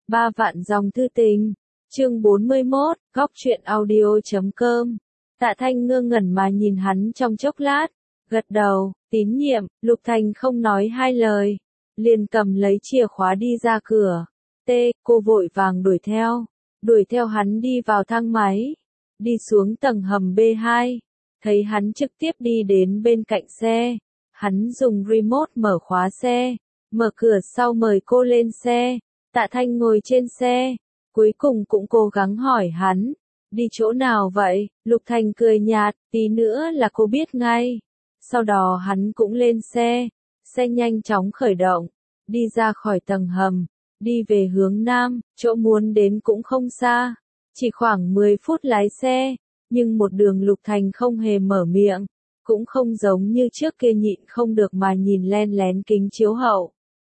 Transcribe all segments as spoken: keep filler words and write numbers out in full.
Ba vạn dòng thư tình. Chương bốn mươi mốt, góc truyện audio chấm com. Tạ Thanh ngơ ngẩn mà nhìn hắn trong chốc lát, gật đầu, tín nhiệm. Lục Thành không nói hai lời, liền cầm lấy chìa khóa đi ra cửa. T, cô vội vàng đuổi theo, đuổi theo hắn đi vào thang máy, đi xuống tầng hầm B hai, thấy hắn trực tiếp đi đến bên cạnh xe, hắn dùng remote mở khóa xe, mở cửa sau mời cô lên xe. Tạ Thanh ngồi trên xe, cuối cùng cũng cố gắng hỏi hắn, đi chỗ nào vậy? Lục Thành cười nhạt, tí nữa là cô biết ngay. Sau đó hắn cũng lên xe, xe nhanh chóng khởi động, đi ra khỏi tầng hầm, đi về hướng nam, chỗ muốn đến cũng không xa, chỉ khoảng mười phút lái xe, nhưng một đường Lục Thành không hề mở miệng, cũng không giống như trước kia nhịn không được mà nhìn len lén kính chiếu hậu.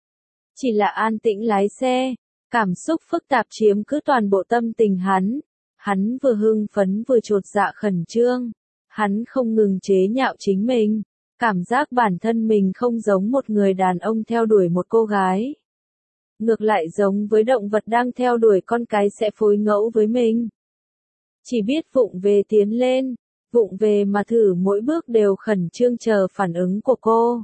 Chỉ là an tĩnh lái xe, cảm xúc phức tạp chiếm cứ toàn bộ tâm tình hắn. Hắn vừa hưng phấn vừa chột dạ khẩn trương. Hắn không ngừng chế nhạo chính mình. Cảm giác bản thân mình không giống một người đàn ông theo đuổi một cô gái. Ngược lại giống với động vật đang theo đuổi con cái sẽ phối ngẫu với mình. Chỉ biết vụng về tiến lên, vụng về mà thử mỗi bước đều khẩn trương chờ phản ứng của cô.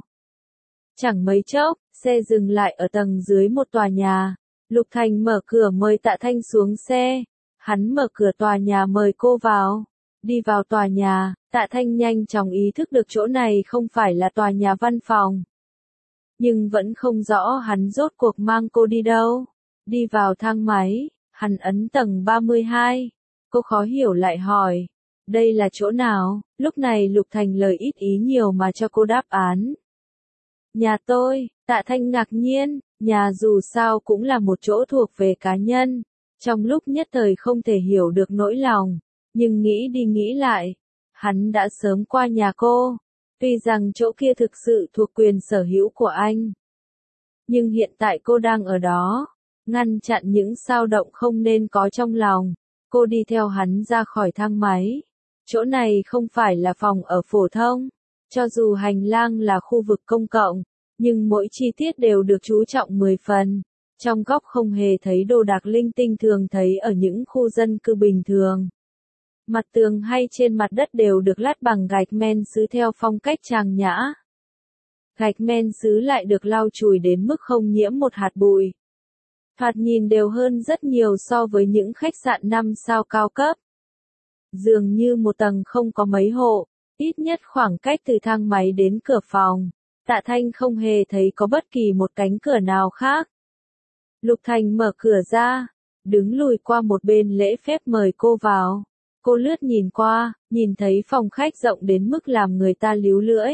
Chẳng mấy chốc, xe dừng lại ở tầng dưới một tòa nhà. Lục Thành mở cửa mời Tạ Thanh xuống xe. Hắn mở cửa tòa nhà mời cô vào. Đi vào tòa nhà, Tạ Thanh nhanh chóng ý thức được chỗ này không phải là tòa nhà văn phòng. Nhưng vẫn không rõ hắn rốt cuộc mang cô đi đâu. Đi vào thang máy, hắn ấn tầng ba mươi hai. Cô khó hiểu lại hỏi, đây là chỗ nào? Lúc này Lục Thành lời ít ý nhiều mà cho cô đáp án. Nhà tôi. Tạ Thanh ngạc nhiên, nhà dù sao cũng là một chỗ thuộc về cá nhân. Trong lúc nhất thời không thể hiểu được nỗi lòng, nhưng nghĩ đi nghĩ lại, hắn đã sớm qua nhà cô, tuy rằng chỗ kia thực sự thuộc quyền sở hữu của anh. Nhưng hiện tại cô đang ở đó, ngăn chặn những xao động không nên có trong lòng. Cô đi theo hắn ra khỏi thang máy. Chỗ này không phải là phòng ở phổ thông, cho dù hành lang là khu vực công cộng, nhưng mỗi chi tiết đều được chú trọng mười phần. Trong góc không hề thấy đồ đạc linh tinh thường thấy ở những khu dân cư bình thường. Mặt tường hay trên mặt đất đều được lát bằng gạch men sứ theo phong cách trang nhã. Gạch men sứ lại được lau chùi đến mức không nhiễm một hạt bụi. Thoạt nhìn đều hơn rất nhiều so với những khách sạn năm sao cao cấp. Dường như một tầng không có mấy hộ, ít nhất khoảng cách từ thang máy đến cửa phòng. Tạ Thanh không hề thấy có bất kỳ một cánh cửa nào khác. Lục Thành mở cửa ra, đứng lùi qua một bên lễ phép mời cô vào. Cô lướt nhìn qua, nhìn thấy phòng khách rộng đến mức làm người ta líu lưỡi.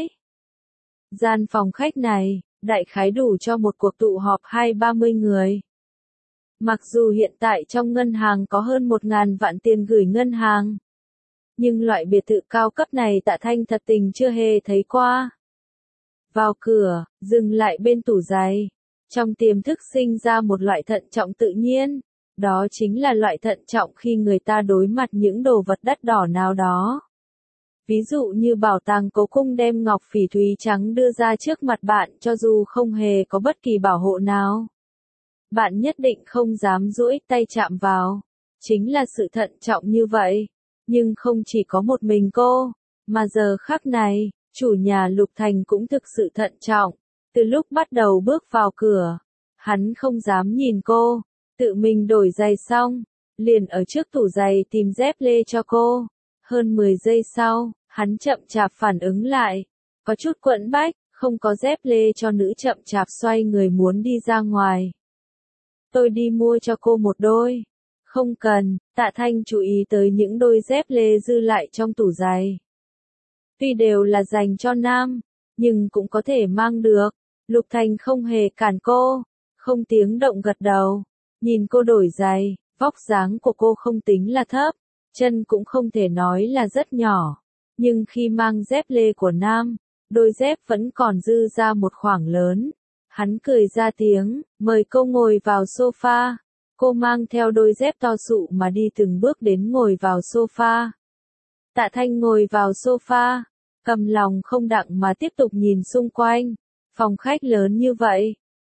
Gian phòng khách này, đại khái đủ cho một cuộc tụ họp hai ba mươi người. Mặc dù hiện tại trong ngân hàng có hơn một ngàn vạn tiền gửi ngân hàng, nhưng loại biệt thự cao cấp này Tạ Thanh thật tình chưa hề thấy qua. Vào cửa, dừng lại bên tủ giày. Trong tiềm thức sinh ra một loại thận trọng tự nhiên. Đó chính là loại thận trọng khi người ta đối mặt những đồ vật đắt đỏ nào đó. Ví dụ như bảo tàng cố cung đem ngọc phỉ thúy trắng đưa ra trước mặt bạn cho dù không hề có bất kỳ bảo hộ nào. Bạn nhất định không dám duỗi tay chạm vào. Chính là sự thận trọng như vậy. Nhưng không chỉ có một mình cô, mà giờ khắc này, chủ nhà Lục Thành cũng thực sự thận trọng. Từ lúc bắt đầu bước vào cửa, hắn không dám nhìn cô, tự mình đổi giày xong, liền ở trước tủ giày tìm dép lê cho cô. Hơn mười giây sau, hắn chậm chạp phản ứng lại, có chút quẫn bách, không có dép lê cho nữ chậm chạp xoay người muốn đi ra ngoài. Tôi đi mua cho cô một đôi. Không cần. Tạ Thanh chú ý tới những đôi dép lê dư lại trong tủ giày. Tuy đều là dành cho nam, nhưng cũng có thể mang được. Lục Thành không hề cản cô, không tiếng động gật đầu. Nhìn cô đổi giày, vóc dáng của cô không tính là thấp, chân cũng không thể nói là rất nhỏ. Nhưng khi mang dép lê của nam, đôi dép vẫn còn dư ra một khoảng lớn. Hắn cười ra tiếng, mời cô ngồi vào sofa. Cô mang theo đôi dép to sụ mà đi từng bước đến ngồi vào sofa. Tạ Thanh ngồi vào sofa, cầm lòng không đặng mà tiếp tục nhìn xung quanh. Phòng khách lớn như vậy,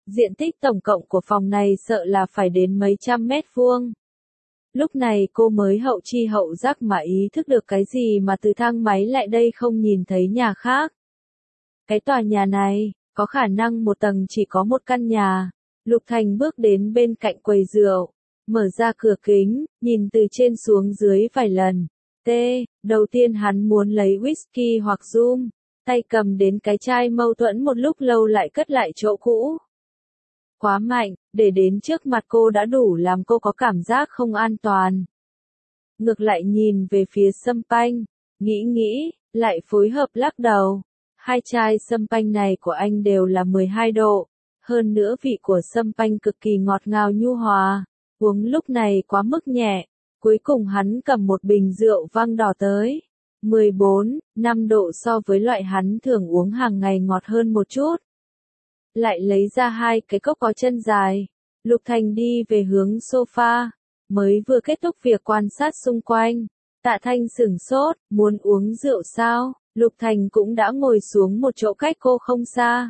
Diện tích tổng cộng của phòng này sợ là phải đến mấy trăm mét vuông. Lúc này cô mới hậu chi hậu giác mà ý thức được cái gì mà từ thang máy lại đây không nhìn thấy nhà khác. Cái tòa nhà này, có khả năng một tầng chỉ có một căn nhà. Lục Thành bước đến bên cạnh quầy rượu, mở ra cửa kính, nhìn từ trên xuống dưới vài lần. T, đầu tiên hắn muốn lấy whisky hoặc rum, tay cầm đến cái chai mâu thuẫn một lúc lâu lại cất lại chỗ cũ. Quá mạnh, để đến trước mặt cô đã đủ làm cô có cảm giác không an toàn. Ngược lại nhìn về phía sâm panh, nghĩ nghĩ, lại phối hợp lắc đầu. Hai chai sâm panh này của anh đều là mười hai độ, hơn nữa vị của sâm panh cực kỳ ngọt ngào nhu hòa, uống lúc này quá mức nhẹ. Cuối cùng hắn cầm một bình rượu vang đỏ tới, mười bốn, năm độ so với loại hắn thường uống hàng ngày ngọt hơn một chút. Lại lấy ra hai cái cốc có chân dài. Lục Thành đi về hướng sofa, mới vừa kết thúc việc quan sát xung quanh. Tạ Thanh sửng sốt, muốn uống rượu sao? Lục Thành cũng đã ngồi xuống một chỗ cách cô không xa.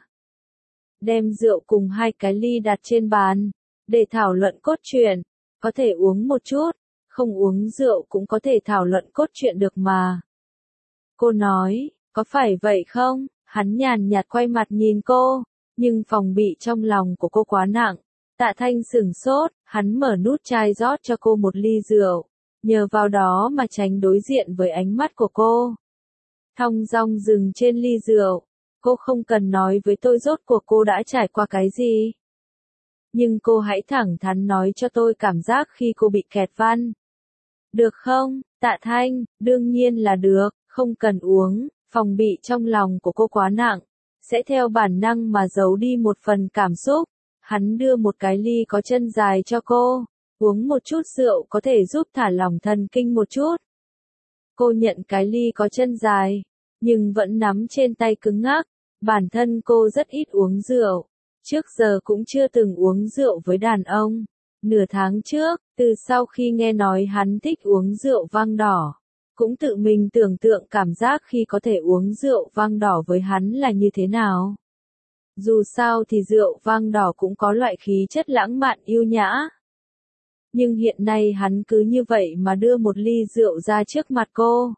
Đem rượu cùng hai cái ly đặt trên bàn, để thảo luận cốt truyện. Có thể uống một chút, không uống rượu cũng có thể thảo luận cốt truyện được mà. Cô nói, có phải vậy không? Hắn nhàn nhạt quay mặt nhìn cô, nhưng phòng bị trong lòng của cô quá nặng. Tạ Thanh sửng sốt, hắn mở nút chai rót cho cô một ly rượu, nhờ vào đó mà tránh đối diện với ánh mắt của cô. Thong dong dừng trên ly rượu, cô không cần nói với tôi rốt cuộc cô đã trải qua cái gì. Nhưng cô hãy thẳng thắn nói cho tôi cảm giác khi cô bị kẹt van. Được không, Tạ Thanh? Đương nhiên là được, không cần uống, phòng bị trong lòng của cô quá nặng, sẽ theo bản năng mà giấu đi một phần cảm xúc. Hắn đưa một cái ly có chân dài cho cô, uống một chút rượu có thể giúp thả lỏng thần kinh một chút. Cô nhận cái ly có chân dài, nhưng vẫn nắm trên tay cứng ngắc. Bản thân cô rất ít uống rượu, trước giờ cũng chưa từng uống rượu với đàn ông. Nửa tháng trước, từ sau khi nghe nói hắn thích uống rượu vang đỏ, cũng tự mình tưởng tượng cảm giác khi có thể uống rượu vang đỏ với hắn là như thế nào. Dù sao thì rượu vang đỏ cũng có loại khí chất lãng mạn yêu nhã. Nhưng hiện nay hắn cứ như vậy mà đưa một ly rượu ra trước mặt cô.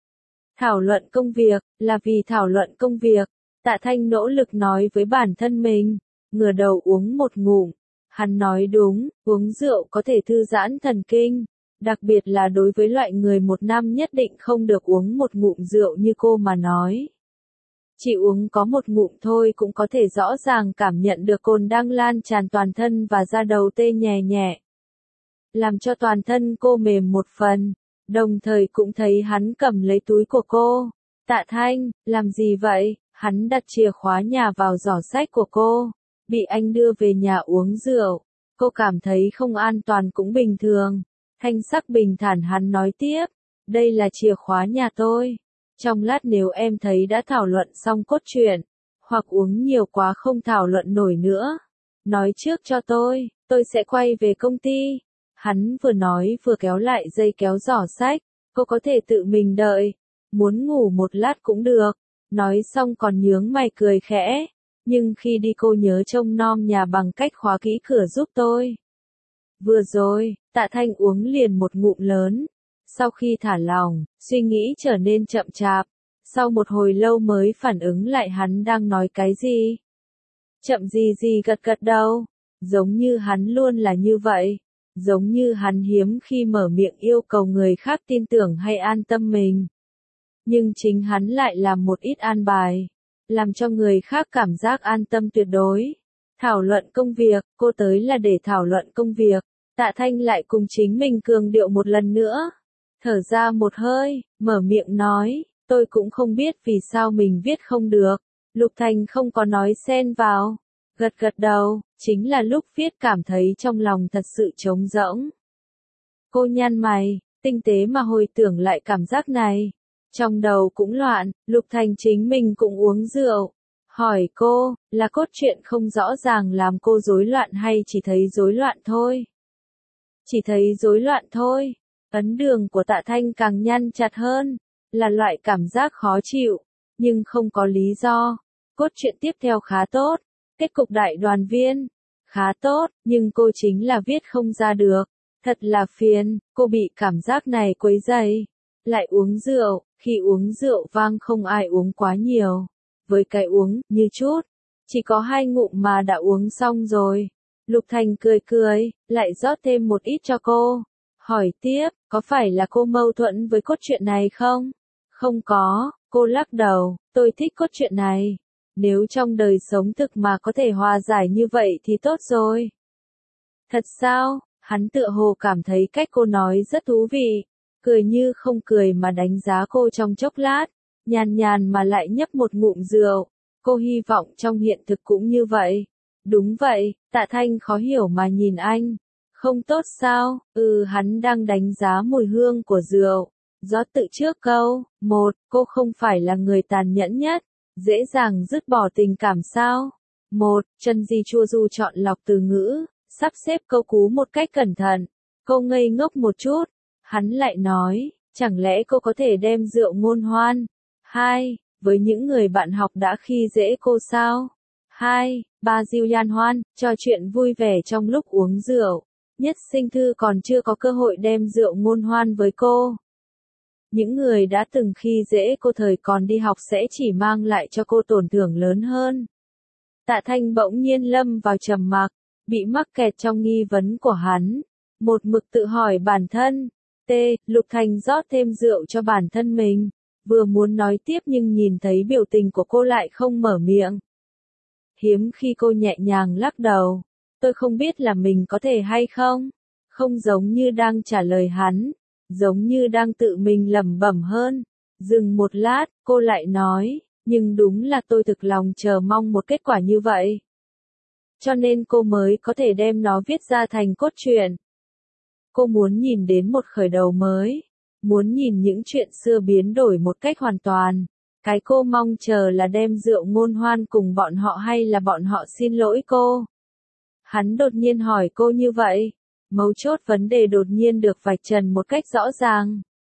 Thảo luận công việc, là vì thảo luận công việc. Tạ Thanh nỗ lực nói với bản thân mình, ngửa đầu uống một ngụm. Hắn nói đúng, uống rượu có thể thư giãn thần kinh, đặc biệt là đối với loại người một năm nhất định không được uống một ngụm rượu như cô mà nói. Chỉ uống có một ngụm thôi cũng có thể rõ ràng cảm nhận được cồn đang lan tràn toàn thân và da đầu tê nhè nhẹ. Làm cho toàn thân cô mềm một phần, đồng thời cũng thấy hắn cầm lấy túi của cô. Tạ Thanh, làm gì vậy? Hắn đặt chìa khóa nhà vào giỏ sách của cô. Bị anh đưa về nhà uống rượu, cô cảm thấy không an toàn cũng bình thường. Thanh sắc bình thản hắn nói tiếp, đây là chìa khóa nhà tôi. Trong lát nếu em thấy đã thảo luận xong cốt truyện, hoặc uống nhiều quá không thảo luận nổi nữa, nói trước cho tôi, tôi sẽ quay về công ty. Hắn vừa nói vừa kéo lại dây kéo giỏ sách, cô có thể tự mình đợi, muốn ngủ một lát cũng được. Nói xong còn nhướng mày cười khẽ, nhưng khi đi cô nhớ trông nom nhà bằng cách khóa kỹ cửa giúp tôi. Vừa rồi, Tạ Thanh uống liền một ngụm lớn. Sau khi thả lỏng, suy nghĩ trở nên chậm chạp. Sau một hồi lâu mới phản ứng lại hắn đang nói cái gì. Chậm gì gì gật gật đầu. Giống như hắn luôn là như vậy. Giống như hắn hiếm khi mở miệng yêu cầu người khác tin tưởng hay an tâm mình. Nhưng chính hắn lại làm một ít an bài, làm cho người khác cảm giác an tâm tuyệt đối. Thảo luận công việc, cô tới là để thảo luận công việc. Tạ Thanh lại cùng chính mình cường điệu một lần nữa. Thở ra một hơi, mở miệng nói, tôi cũng không biết vì sao mình viết không được. Lục Thành không có nói xen vào. Gật gật đầu, chính là lúc viết cảm thấy trong lòng thật sự trống rỗng. Cô nhăn mày, tinh tế mà hồi tưởng lại cảm giác này. Trong đầu cũng loạn, Lục Thành chính mình cũng uống rượu. Hỏi cô, là cốt truyện không rõ ràng làm cô rối loạn hay chỉ thấy rối loạn thôi? Chỉ thấy rối loạn thôi. Ấn đường của Tạ Thanh càng nhăn chặt hơn, là loại cảm giác khó chịu, nhưng không có lý do. Cốt truyện tiếp theo khá tốt, kết cục đại đoàn viên, khá tốt, nhưng cô chính là viết không ra được. Thật là phiền, cô bị cảm giác này quấy rầy. Lại uống rượu, khi uống rượu vang không ai uống quá nhiều. Với cái uống, như chút, chỉ có hai ngụm mà đã uống xong rồi. Lục Thành cười cười, lại rót thêm một ít cho cô. Hỏi tiếp, có phải là cô mâu thuẫn với cốt truyện này không? Không có, cô lắc đầu, tôi thích cốt truyện này. Nếu trong đời sống thực mà có thể hòa giải như vậy thì tốt rồi. Thật sao? Hắn tựa hồ cảm thấy cách cô nói rất thú vị. Cười như không cười mà đánh giá cô trong chốc lát. Nhàn nhàn mà lại nhấp một ngụm rượu. Cô hy vọng trong hiện thực cũng như vậy. Đúng vậy, Tạ Thanh khó hiểu mà nhìn anh. Không tốt sao? Ừ, hắn đang đánh giá mùi hương của rượu. Rót tự trước câu. Một, cô không phải là người tàn nhẫn nhất. Dễ dàng dứt bỏ tình cảm sao? Một, Trần Di Chua Du chọn lọc từ ngữ, sắp xếp câu cú một cách cẩn thận. Cô ngây ngốc một chút. Hắn lại nói, chẳng lẽ cô có thể đem rượu ngôn hoan? Hai, với những người bạn học đã khi dễ cô sao? Hai, ba Diêu Yan Hoan, trò chuyện vui vẻ trong lúc uống rượu. Nhất Sinh Thư còn chưa có cơ hội đem rượu ngôn hoan với cô. Những người đã từng khi dễ cô thời còn đi học sẽ chỉ mang lại cho cô tổn thương lớn hơn. Tạ Thanh bỗng nhiên lâm vào trầm mặc, bị mắc kẹt trong nghi vấn của hắn. Một mực tự hỏi bản thân. T. Lục Thành rót thêm rượu cho bản thân mình. Vừa muốn nói tiếp nhưng nhìn thấy biểu tình của cô lại không mở miệng. Hiếm khi cô nhẹ nhàng lắc đầu. Tôi không biết là mình có thể hay không. Không giống như đang trả lời hắn. Giống như đang tự mình lẩm bẩm hơn. Dừng một lát, cô lại nói, nhưng đúng là tôi thực lòng chờ mong một kết quả như vậy. Cho nên cô mới có thể đem nó viết ra thành cốt truyện. Cô muốn nhìn đến một khởi đầu mới. Muốn nhìn những chuyện xưa biến đổi một cách hoàn toàn. Cái cô mong chờ là đem rượu ngôn hoan cùng bọn họ hay là bọn họ xin lỗi cô. Hắn đột nhiên hỏi cô như vậy. Mấu chốt vấn đề đột nhiên được vạch trần một cách rõ ràng.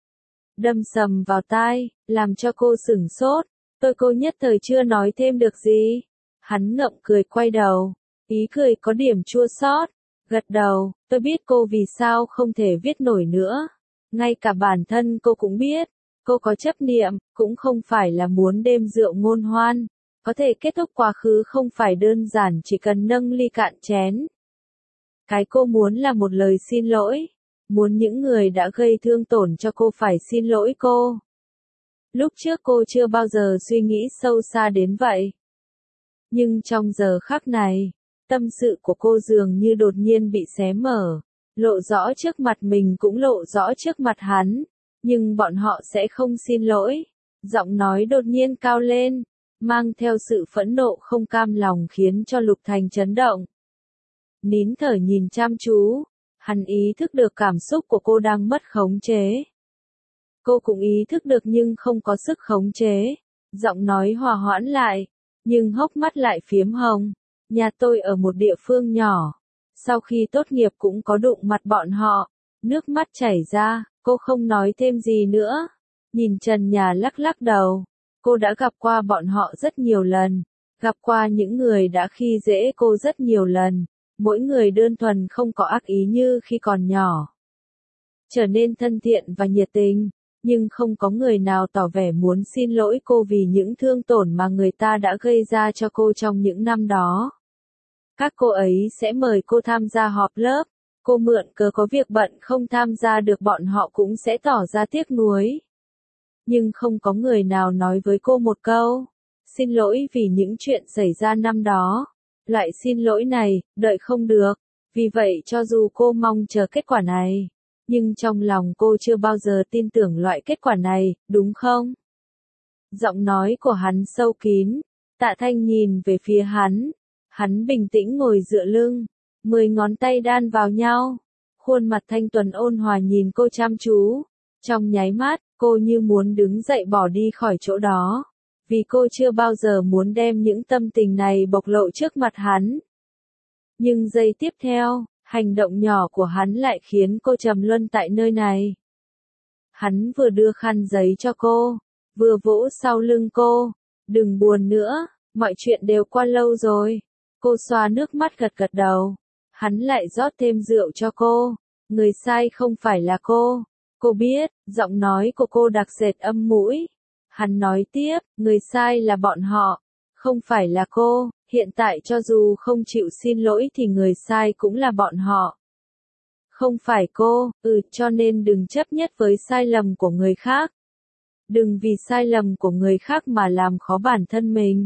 Đâm sầm vào tai, làm cho cô sửng sốt. Tôi cô nhất thời chưa nói thêm được gì. Hắn ngậm cười quay đầu. Ý cười có điểm chua xót. Gật đầu, tôi biết cô vì sao không thể viết nổi nữa. Ngay cả bản thân cô cũng biết. Cô có chấp niệm, cũng không phải là muốn đêm rượu ngôn hoan. Có thể kết thúc quá khứ không phải đơn giản chỉ cần nâng ly cạn chén. Cái cô muốn là một lời xin lỗi. Muốn những người đã gây thương tổn cho cô phải xin lỗi cô. Lúc trước cô chưa bao giờ suy nghĩ sâu xa đến vậy. Nhưng trong giờ khắc này, tâm sự của cô dường như đột nhiên bị xé mở. Lộ rõ trước mặt mình cũng lộ rõ trước mặt hắn. Nhưng bọn họ sẽ không xin lỗi. Giọng nói đột nhiên cao lên. Mang theo sự phẫn nộ không cam lòng khiến cho Lục Thành chấn động. Nín thở nhìn chăm chú. Hắn ý thức được cảm xúc của cô đang mất khống chế. Cô cũng ý thức được nhưng không có sức khống chế. Giọng nói hòa hoãn lại. Nhưng hốc mắt lại phiếm hồng. Nhà tôi ở một địa phương nhỏ. Sau khi tốt nghiệp cũng có đụng mặt bọn họ. Nước mắt chảy ra, cô không nói thêm gì nữa. Nhìn trần nhà lắc lắc đầu. Cô đã gặp qua bọn họ rất nhiều lần. Gặp qua những người đã khi dễ cô rất nhiều lần. Mỗi người đơn thuần không có ác ý như khi còn nhỏ. Trở nên thân thiện và nhiệt tình. Nhưng không có người nào tỏ vẻ muốn xin lỗi cô vì những thương tổn mà người ta đã gây ra cho cô trong những năm đó. Các cô ấy sẽ mời cô tham gia họp lớp. Cô mượn cớ có việc bận không tham gia được bọn họ cũng sẽ tỏ ra tiếc nuối. Nhưng không có người nào nói với cô một câu. Xin lỗi vì những chuyện xảy ra năm đó. Loại xin lỗi này, đợi không được. Vì vậy cho dù cô mong chờ kết quả này. Nhưng trong lòng cô chưa bao giờ tin tưởng loại kết quả này, đúng không? Giọng nói của hắn sâu kín. Tạ Thanh nhìn về phía hắn. Hắn bình tĩnh ngồi dựa lưng. Mười ngón tay đan vào nhau. Khuôn mặt thanh tuấn ôn hòa nhìn cô chăm chú. Trong nháy mắt, cô như muốn đứng dậy bỏ đi khỏi chỗ đó. Vì cô chưa bao giờ muốn đem những tâm tình này bộc lộ trước mặt hắn. Nhưng giây tiếp theo, hành động nhỏ của hắn lại khiến cô trầm luân tại nơi này. Hắn vừa đưa khăn giấy cho cô, vừa vỗ sau lưng cô. Đừng buồn nữa, mọi chuyện đều qua lâu rồi. Cô xoa nước mắt gật gật đầu. Hắn lại rót thêm rượu cho cô. Người sai không phải là cô. Cô biết, giọng nói của cô đặc sệt âm mũi. Hắn nói tiếp, người sai là bọn họ, không phải là cô. Hiện tại cho dù không chịu xin lỗi thì người sai cũng là bọn họ. Không phải cô, ừ, cho nên đừng chấp nhất với sai lầm của người khác. Đừng vì sai lầm của người khác mà làm khó bản thân mình.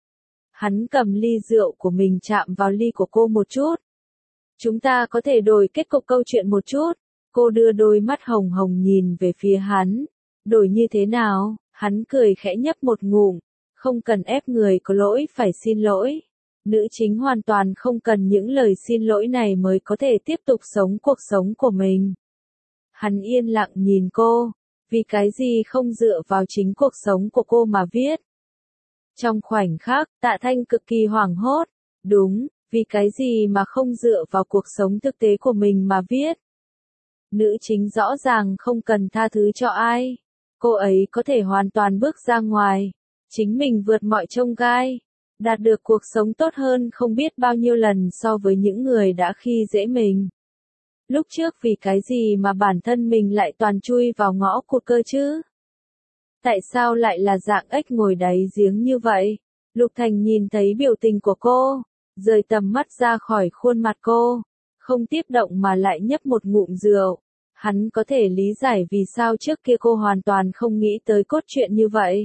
Hắn cầm ly rượu của mình chạm vào ly của cô một chút. Chúng ta có thể đổi kết cục câu chuyện một chút. Cô đưa đôi mắt hồng hồng nhìn về phía hắn. Đổi như thế nào? Hắn cười khẽ nhấp một ngụm. Không cần ép người có lỗi phải xin lỗi. Nữ chính hoàn toàn không cần những lời xin lỗi này mới có thể tiếp tục sống cuộc sống của mình. Hắn yên lặng nhìn cô. Vì cái gì không dựa vào chính cuộc sống của cô mà viết? Trong khoảnh khắc, Tạ Thanh cực kỳ hoảng hốt. Đúng, vì cái gì mà không dựa vào cuộc sống thực tế của mình mà viết? Nữ chính rõ ràng không cần tha thứ cho ai. Cô ấy có thể hoàn toàn bước ra ngoài. Chính mình vượt mọi chông gai. Đạt được cuộc sống tốt hơn không biết bao nhiêu lần so với những người đã khi dễ mình. Lúc trước vì cái gì mà bản thân mình lại toàn chui vào ngõ cụt cơ chứ? Tại sao lại là dạng ếch ngồi đáy giếng như vậy? Lục Thành nhìn thấy biểu tình của cô, rời tầm mắt ra khỏi khuôn mặt cô, không tiếp động mà lại nhấp một ngụm rượu. Hắn có thể lý giải vì sao trước kia cô hoàn toàn không nghĩ tới cốt truyện như vậy.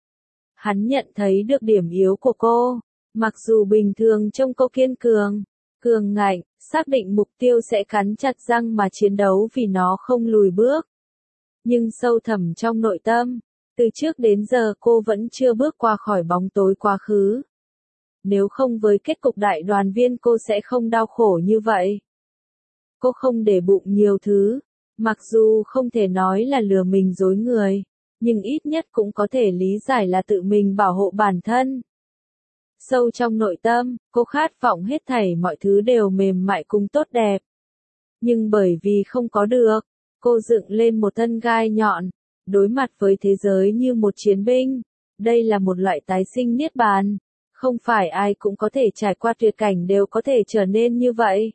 Hắn nhận thấy được điểm yếu của cô, mặc dù bình thường trông cô kiên cường, cường ngạnh, xác định mục tiêu sẽ cắn chặt răng mà chiến đấu vì nó không lùi bước. Nhưng sâu thẳm trong nội tâm, từ trước đến giờ cô vẫn chưa bước qua khỏi bóng tối quá khứ. Nếu không với kết cục đại đoàn viên cô sẽ không đau khổ như vậy. Cô không để bụng nhiều thứ, mặc dù không thể nói là lừa mình dối người, nhưng ít nhất cũng có thể lý giải là tự mình bảo hộ bản thân. Sâu trong nội tâm, cô khát vọng hết thảy mọi thứ đều mềm mại cùng tốt đẹp. Nhưng bởi vì không có được, cô dựng lên một thân gai nhọn, đối mặt với thế giới như một chiến binh. Đây là một loại tái sinh niết bàn. Không phải ai cũng có thể trải qua tuyệt cảnh đều có thể trở nên như vậy.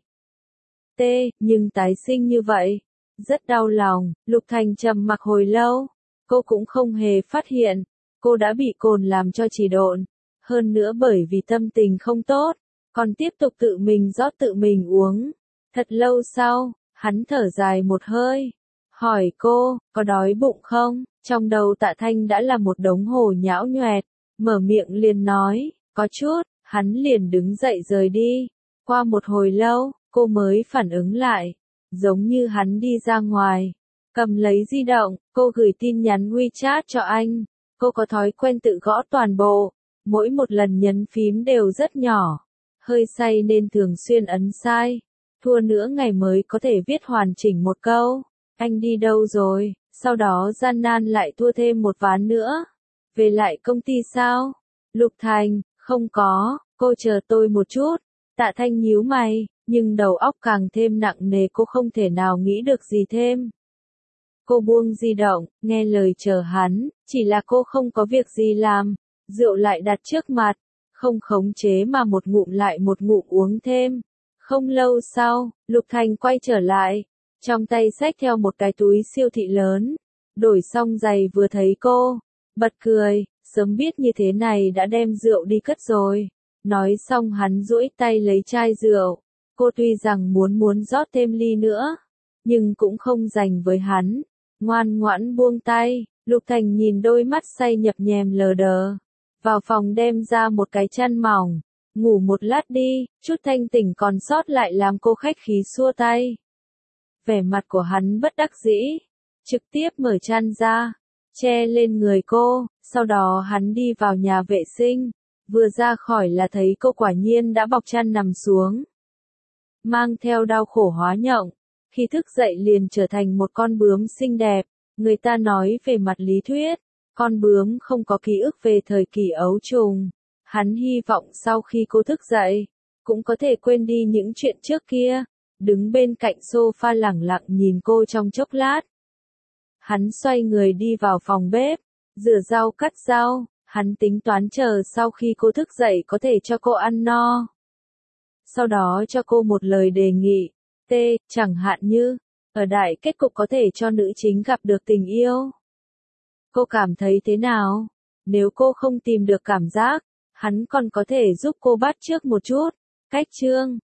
T, nhưng tái sinh như vậy. Rất đau lòng, Lục Thành trầm mặc hồi lâu. Cô cũng không hề phát hiện. Cô đã bị cồn làm cho trì độn. Hơn nữa bởi vì tâm tình không tốt. Còn tiếp tục tự mình rót tự mình uống. Thật lâu sau, hắn thở dài một hơi. Hỏi cô, có đói bụng không? Trong đầu Tạ Thanh đã là một đống hồ nhão nhoẹt. Mở miệng liền nói, có chút, hắn liền đứng dậy rời đi. Qua một hồi lâu, cô mới phản ứng lại. Giống như hắn đi ra ngoài. Cầm lấy di động, cô gửi tin nhắn WeChat cho anh. Cô có thói quen tự gõ toàn bộ. Mỗi một lần nhấn phím đều rất nhỏ. Hơi say nên thường xuyên ấn sai. Thua nữa ngày mới có thể viết hoàn chỉnh một câu. Anh đi đâu rồi? Sau đó gian nan lại thua thêm một ván nữa. Về lại công ty sao? Lục Thành, không có, cô chờ tôi một chút. Tạ Thanh nhíu mày, nhưng đầu óc càng thêm nặng nề, cô không thể nào nghĩ được gì thêm. Cô buông di động, nghe lời chờ hắn, chỉ là cô không có việc gì làm. Rượu lại đặt trước mặt, không khống chế mà một ngụm lại một ngụm uống thêm. Không lâu sau, Lục Thành quay trở lại, trong tay xách theo một cái túi siêu thị lớn. Đổi xong giày vừa thấy cô, bật cười, sớm biết như thế này đã đem rượu đi cất rồi. Nói xong hắn duỗi tay lấy chai rượu. Cô tuy rằng muốn muốn rót thêm ly nữa, nhưng cũng không dành với hắn. Ngoan ngoãn buông tay, Lục Thành nhìn đôi mắt say nhập nhèm lờ đờ. Vào phòng đem ra một cái chăn mỏng. Ngủ một lát đi, chút thanh tỉnh còn sót lại làm cô khách khí xua tay. Vẻ mặt của hắn bất đắc dĩ. Trực tiếp mở chăn ra, che lên người cô, sau đó hắn đi vào nhà vệ sinh. Vừa ra khỏi là thấy cô quả nhiên đã bọc chăn nằm xuống. Mang theo đau khổ hóa nhộng. Khi thức dậy liền trở thành một con bướm xinh đẹp. Người ta nói về mặt lý thuyết, con bướm không có ký ức về thời kỳ ấu trùng. Hắn hy vọng sau khi cô thức dậy, cũng có thể quên đi những chuyện trước kia. Đứng bên cạnh sofa lẳng lặng nhìn cô trong chốc lát. Hắn xoay người đi vào phòng bếp, rửa rau cắt rau. Hắn tính toán chờ sau khi cô thức dậy có thể cho cô ăn no. sau đó cho cô một lời đề nghị. T, chẳng hạn như, ở đại kết cục có thể cho nữ chính gặp được tình yêu. Cô cảm thấy thế nào? Nếu cô không tìm được cảm giác, hắn còn có thể giúp cô bắt chước một chút. Cách chương